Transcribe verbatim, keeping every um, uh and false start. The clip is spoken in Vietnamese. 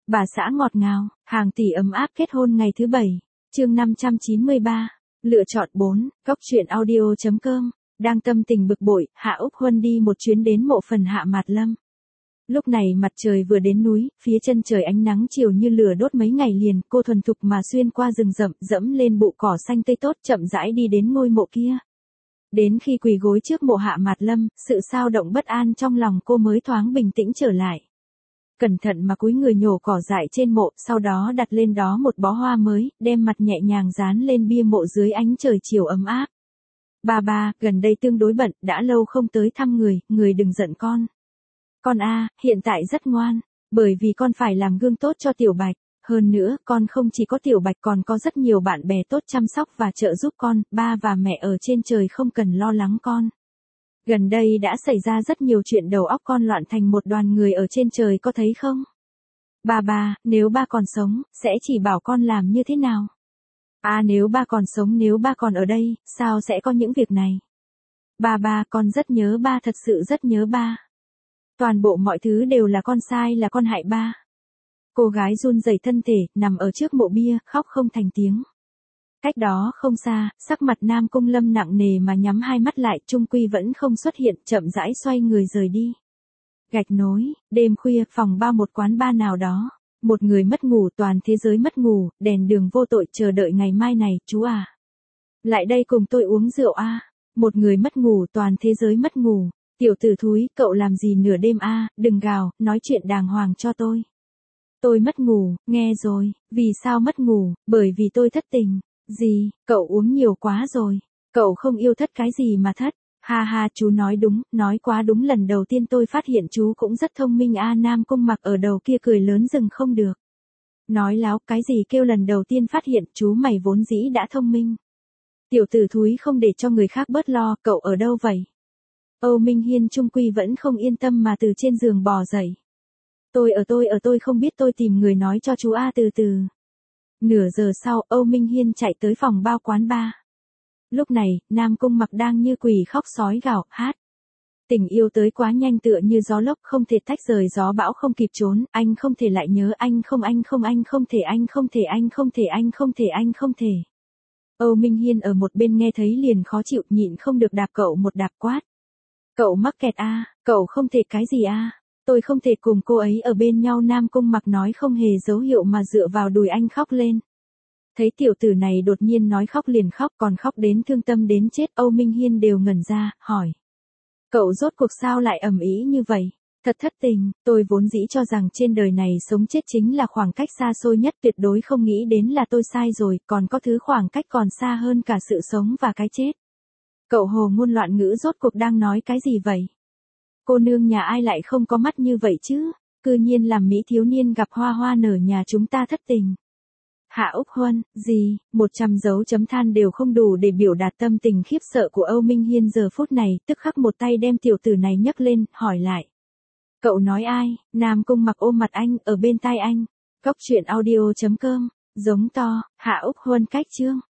Bà xã ngọt ngào, hàng tỷ ấm áp kết hôn ngày thứ bảy. Chương năm trăm chín mươi ba. Lựa chọn bốn. Góc truyện audio chấm com. Đang tâm tình bực bội, Hạ Úc Huân đi một chuyến đến mộ phần Hạ Mạt Lâm. Lúc này mặt trời vừa đến núi, phía chân trời ánh nắng chiều như lửa đốt mấy ngày liền, cô thuần thục mà xuyên qua rừng rậm, dẫm lên bụi cỏ xanh tươi tốt, chậm rãi đi đến ngôi mộ kia. Đến khi quỳ gối trước mộ Hạ Mạt Lâm, sự xao động bất an trong lòng cô mới thoáng bình tĩnh trở lại. Cẩn thận mà cúi người nhổ cỏ dại trên mộ, sau đó đặt lên đó một bó hoa mới, đem mặt nhẹ nhàng dán lên bia mộ dưới ánh trời chiều ấm áp. Ba ba, gần đây tương đối bận, đã lâu không tới thăm người, người đừng giận con. Con a, hiện tại rất ngoan, bởi vì con phải làm gương tốt cho Tiểu Bạch. Hơn nữa, con không chỉ có Tiểu Bạch còn có rất nhiều bạn bè tốt chăm sóc và trợ giúp con, ba và mẹ ở trên trời không cần lo lắng con. Gần đây đã xảy ra rất nhiều chuyện đầu óc con loạn thành một đoàn người ở trên trời có thấy không? Ba ba, nếu ba còn sống, sẽ chỉ bảo con làm như thế nào? À nếu ba còn sống nếu ba còn ở đây, sao sẽ có những việc này? Ba ba, con rất nhớ ba thật sự rất nhớ ba. Toàn bộ mọi thứ đều là con sai là con hại ba. Cô gái run rẩy thân thể, nằm ở trước mộ bia, khóc không thành tiếng. Cách đó không xa, sắc mặt Nam Cung Lâm nặng nề mà nhắm hai mắt lại, trung quy vẫn không xuất hiện, chậm rãi xoay người rời đi. Gạch nối, đêm khuya, phòng bao một quán bar nào đó. Một người mất ngủ, toàn thế giới mất ngủ, đèn đường vô tội chờ đợi ngày mai này, chú à. Lại đây cùng tôi uống rượu a. À. Một người mất ngủ, toàn thế giới mất ngủ. Tiểu tử thúi, cậu làm gì nửa đêm a, à, đừng gào, nói chuyện đàng hoàng cho tôi. Tôi mất ngủ, nghe rồi, vì sao mất ngủ, bởi vì tôi thất tình. Gì, cậu uống nhiều quá rồi. Cậu không yêu thất cái gì mà thất. Ha ha, chú nói đúng, nói quá đúng, lần đầu tiên tôi phát hiện chú cũng rất thông minh a. À, Nam Cung Mặc ở đầu kia cười lớn dừng không được. Nói láo, cái gì kêu lần đầu tiên phát hiện, chú mày vốn dĩ đã thông minh. Tiểu tử thúi không để cho người khác bớt lo, cậu ở đâu vậy? Âu Minh Hiên trung quy vẫn không yên tâm mà từ trên giường bò dậy. Tôi ở tôi ở tôi không biết tôi tìm người nói cho chú a. Từ từ. Nửa giờ sau, Âu Minh Hiên chạy tới phòng bao quán bar. Lúc này, Nam Cung Mặc đang như quỷ khóc sói gào, hát. Tình yêu tới quá nhanh tựa như gió lốc không thể tách rời gió bão không kịp trốn, anh không thể lại nhớ anh không anh không anh không thể anh không thể anh không thể anh không thể anh không thể. Âu Minh Hiên ở một bên nghe thấy liền khó chịu nhịn không được đạp cậu một đạp quát. Cậu mắc kẹt a, à, cậu không thể cái gì a, à? Tôi không thể cùng cô ấy ở bên nhau. Nam Cung Mặc nói không hề dấu hiệu mà dựa vào đùi anh khóc lên. Thấy tiểu tử này đột nhiên nói khóc liền khóc, còn khóc đến thương tâm đến chết, Âu Minh Hiên đều ngẩn ra, hỏi. Cậu rốt cuộc sao lại ầm ĩ như vậy? Thật thất tình, tôi vốn dĩ cho rằng trên đời này sống chết chính là khoảng cách xa xôi nhất, tuyệt đối không nghĩ đến là tôi sai rồi, còn có thứ khoảng cách còn xa hơn cả sự sống và cái chết. Cậu hồ ngôn loạn ngữ rốt cuộc đang nói cái gì vậy? Cô nương nhà ai lại không có mắt như vậy chứ? Cư nhiên làm mỹ thiếu niên gặp hoa hoa nở nhà chúng ta thất tình. Hạ Úc Huân, gì, một trăm dấu chấm than đều không đủ để biểu đạt tâm tình khiếp sợ của Âu Minh Hiên giờ phút này, tức khắc một tay đem tiểu tử này nhấc lên, hỏi lại. Cậu nói ai? Nam Cung Mặc ôm mặt anh, ở bên tai anh. Góc truyện audio chấm com, giống to, Hạ Úc Huân cách chương.